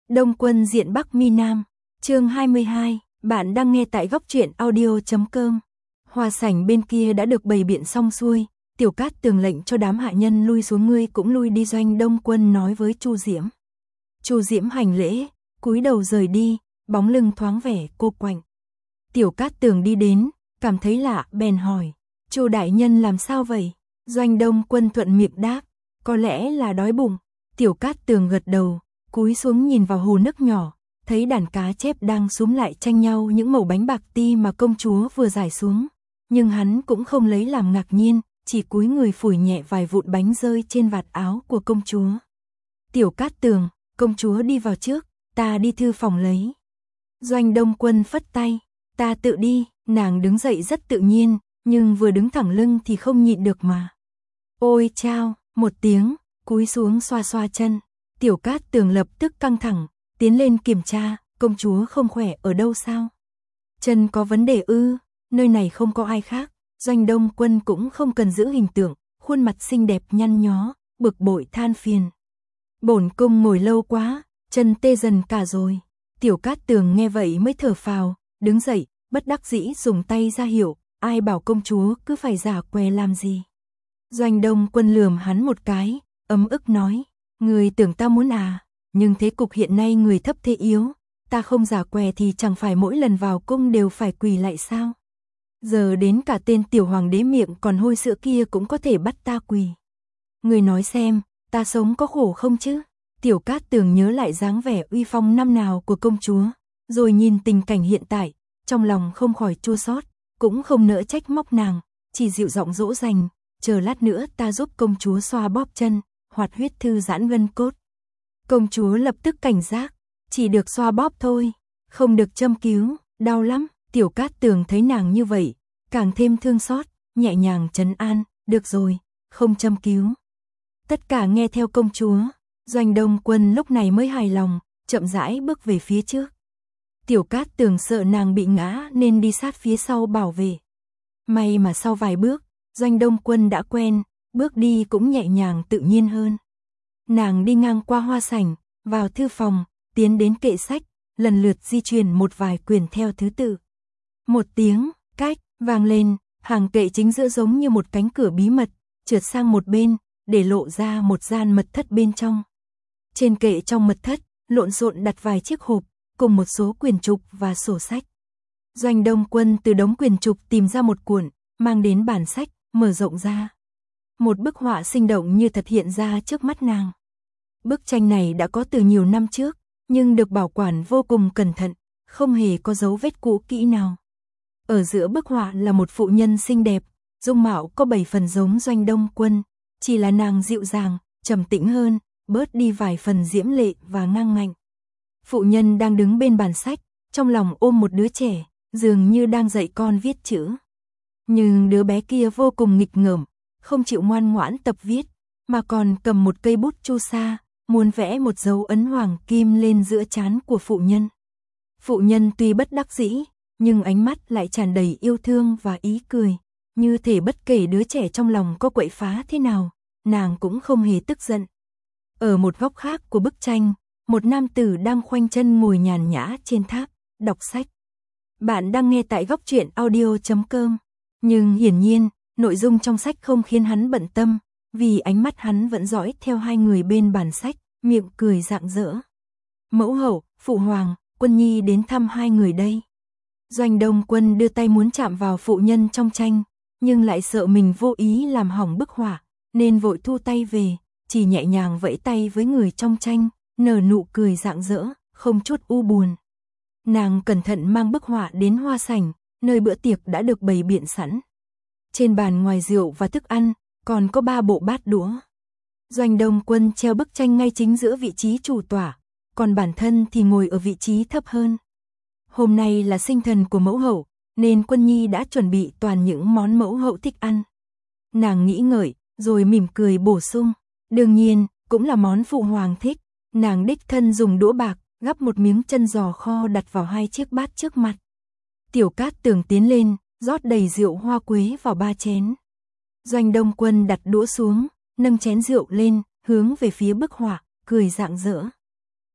Đông Quân diện Bắc Mi Nam, chương 22, bạn đang nghe tại góc truyện audio.com. Hoa sảnh bên kia đã được bày biện xong xuôi, Tiểu Cát Tường lệnh cho đám hạ nhân lui xuống, ngươi cũng lui đi. Doanh Đông Quân nói với Chu Diễm. Chu Diễm hành lễ, cúi đầu rời đi, bóng lưng thoáng vẻ cô quạnh. Tiểu Cát Tường đi đến, cảm thấy lạ, bèn hỏi, Chu đại nhân làm sao vậy? Doanh Đông Quân thuận miệng đáp, có lẽ là đói bụng. Tiểu Cát Tường gật đầu, cúi xuống nhìn vào hồ nước nhỏ, thấy đàn cá chép đang xúm lại tranh nhau những mẩu bánh bạc ti mà công chúa vừa giải xuống. Nhưng hắn cũng không lấy làm ngạc nhiên, chỉ cúi người phủi nhẹ vài vụn bánh rơi trên vạt áo của công chúa. Tiểu Cát Tường, công chúa đi vào trước, ta đi thư phòng lấy. Doanh Đông Quân phất tay, ta tự đi. Nàng đứng dậy rất tự nhiên, nhưng vừa đứng thẳng lưng thì không nhịn được mà. Ôi chao, một tiếng, cúi xuống xoa xoa chân. Tiểu Cát Tường lập tức căng thẳng, tiến lên kiểm tra, công chúa không khỏe ở đâu sao? Chân có vấn đề ư? Nơi này không có ai khác. Doanh Đông Quân cũng không cần giữ hình tượng, khuôn mặt xinh đẹp nhăn nhó, bực bội than phiền. Bổn cung ngồi lâu quá, chân tê dần cả rồi. Tiểu Cát Tường nghe vậy mới thở phào, đứng dậy, bất đắc dĩ dùng tay ra hiệu, ai bảo công chúa cứ phải giả què làm gì. Doanh Đông Quân lườm hắn một cái, ấm ức nói, người tưởng ta muốn à, nhưng thế cục hiện nay người thấp thế yếu, ta không giả què thì chẳng phải mỗi lần vào cung đều phải quỳ lại sao? Giờ đến cả tên tiểu hoàng đế miệng còn hôi sữa kia cũng có thể bắt ta quỳ. Người nói xem, ta sống có khổ không chứ? Tiểu Cát Tường nhớ lại dáng vẻ uy phong năm nào của công chúa, rồi nhìn tình cảnh hiện tại, trong lòng không khỏi chua xót, cũng không nỡ trách móc nàng, chỉ dịu giọng dỗ dành, chờ lát nữa ta giúp công chúa xoa bóp chân, hoạt huyết thư giãn gân cốt. Công chúa lập tức cảnh giác, chỉ được xoa bóp thôi, không được châm cứu, đau lắm. Tiểu Cát Tường thấy nàng như vậy, càng thêm thương xót, nhẹ nhàng trấn an, được rồi, không châm cứu. Tất cả nghe theo công chúa. Doanh Đông Quân lúc này mới hài lòng, chậm rãi bước về phía trước. Tiểu Cát Tường sợ nàng bị ngã nên đi sát phía sau bảo vệ. May mà sau vài bước, Doanh Đông Quân đã quen, bước đi cũng nhẹ nhàng tự nhiên hơn. Nàng đi ngang qua hoa sảnh, vào thư phòng, tiến đến kệ sách, lần lượt di chuyển một vài quyển theo thứ tự. Một tiếng, cách, vang lên, hàng kệ chính giữa giống như một cánh cửa bí mật, trượt sang một bên, để lộ ra một gian mật thất bên trong. Trên kệ trong mật thất, lộn xộn đặt vài chiếc hộp, cùng một số quyển trục và sổ sách. Doanh Đông Quân từ đống quyển trục tìm ra một cuộn, mang đến bản sách, mở rộng ra. Một bức họa sinh động như thật hiện ra trước mắt nàng. Bức tranh này đã có từ nhiều năm trước, nhưng được bảo quản vô cùng cẩn thận, không hề có dấu vết cũ kỹ nào. Ở giữa bức họa là một phụ nhân xinh đẹp, dung mạo có 7 phần giống Doanh Đông Quân, chỉ là nàng dịu dàng, trầm tĩnh hơn, bớt đi vài phần diễm lệ và ngang ngạnh. Phụ nhân đang đứng bên bàn sách, trong lòng ôm một đứa trẻ, dường như đang dạy con viết chữ. Nhưng đứa bé kia vô cùng nghịch ngợm, không chịu ngoan ngoãn tập viết, mà còn cầm một cây bút chu sa, muốn vẽ một dấu ấn hoàng kim lên giữa trán của phụ nhân. Phụ nhân tuy bất đắc dĩ, nhưng ánh mắt lại tràn đầy yêu thương và ý cười, như thể bất kể đứa trẻ trong lòng có quậy phá thế nào, nàng cũng không hề tức giận. Ở một góc khác của bức tranh, một nam tử đang khoanh chân ngồi nhàn nhã trên tháp, đọc sách. Bạn đang nghe tại góc truyện audio.com, nhưng hiển nhiên, nội dung trong sách không khiến hắn bận tâm, vì ánh mắt hắn vẫn dõi theo hai người bên bàn sách, miệng cười rạng rỡ. Mẫu hậu, phụ hoàng, Quân nhi đến thăm hai người đây. Doanh Đông Quân đưa tay muốn chạm vào phụ nhân trong tranh, nhưng lại sợ mình vô ý làm hỏng bức họa, nên vội thu tay về, chỉ nhẹ nhàng vẫy tay với người trong tranh, nở nụ cười rạng rỡ, không chút u buồn. Nàng cẩn thận mang bức họa đến hoa sảnh, nơi bữa tiệc đã được bày biện sẵn. Trên bàn ngoài rượu và thức ăn, còn có 3 bộ bát đũa. Doanh Đông Quân treo bức tranh ngay chính giữa vị trí chủ tọa, còn bản thân thì ngồi ở vị trí thấp hơn. Hôm nay là sinh thần của mẫu hậu, nên Quân nhi đã chuẩn bị toàn những món mẫu hậu thích ăn. Nàng nghĩ ngợi, rồi mỉm cười bổ sung, đương nhiên, cũng là món phụ hoàng thích. Nàng đích thân dùng đũa bạc, gắp một miếng chân giò kho đặt vào 2 chiếc bát trước mặt. Tiểu Cát Tường tiến lên, rót đầy rượu hoa quế vào 3 chén. Doanh Đông Quân đặt đũa xuống, nâng chén rượu lên, hướng về phía bức họa, cười rạng rỡ.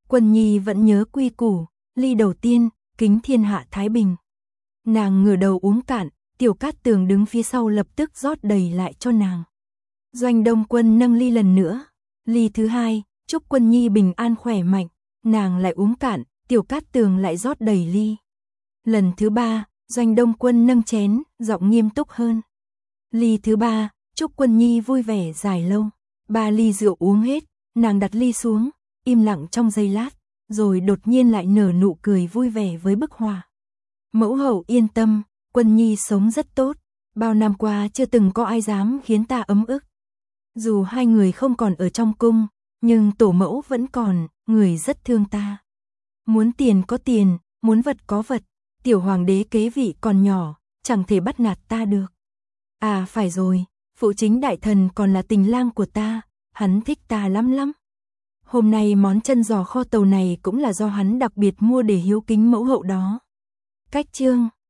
Quân Nhi vẫn nhớ quy củ, ly đầu tiên, kính thiên hạ thái bình. Nàng ngửa đầu uống cạn, Tiểu Cát Tường đứng phía sau lập tức rót đầy lại cho nàng. Doanh Đông Quân nâng ly lần nữa, ly thứ hai, chúc Quân Nhi bình an khỏe mạnh, nàng lại uống cạn, Tiểu Cát Tường lại rót đầy ly. Lần thứ ba, Doanh Đông Quân nâng chén, giọng nghiêm túc hơn. Ly thứ ba, chúc Quân Nhi vui vẻ dài lâu. 3 ly rượu uống hết, nàng đặt ly xuống, im lặng trong giây lát, rồi đột nhiên lại nở nụ cười vui vẻ với bức họa. Mẫu hậu yên tâm, Quân Nhi sống rất tốt, bao năm qua chưa từng có ai dám khiến ta ấm ức. Dù hai người không còn ở trong cung, nhưng tổ mẫu vẫn còn, người rất thương ta. Muốn tiền có tiền, muốn vật có vật, tiểu hoàng đế kế vị còn nhỏ, chẳng thể bắt nạt ta được. À phải rồi, phụ chính đại thần còn là tình lang của ta, hắn thích ta lắm lắm. Hôm nay món chân giò kho tàu này cũng là do hắn đặc biệt mua để hiếu kính mẫu hậu đó. Cách chương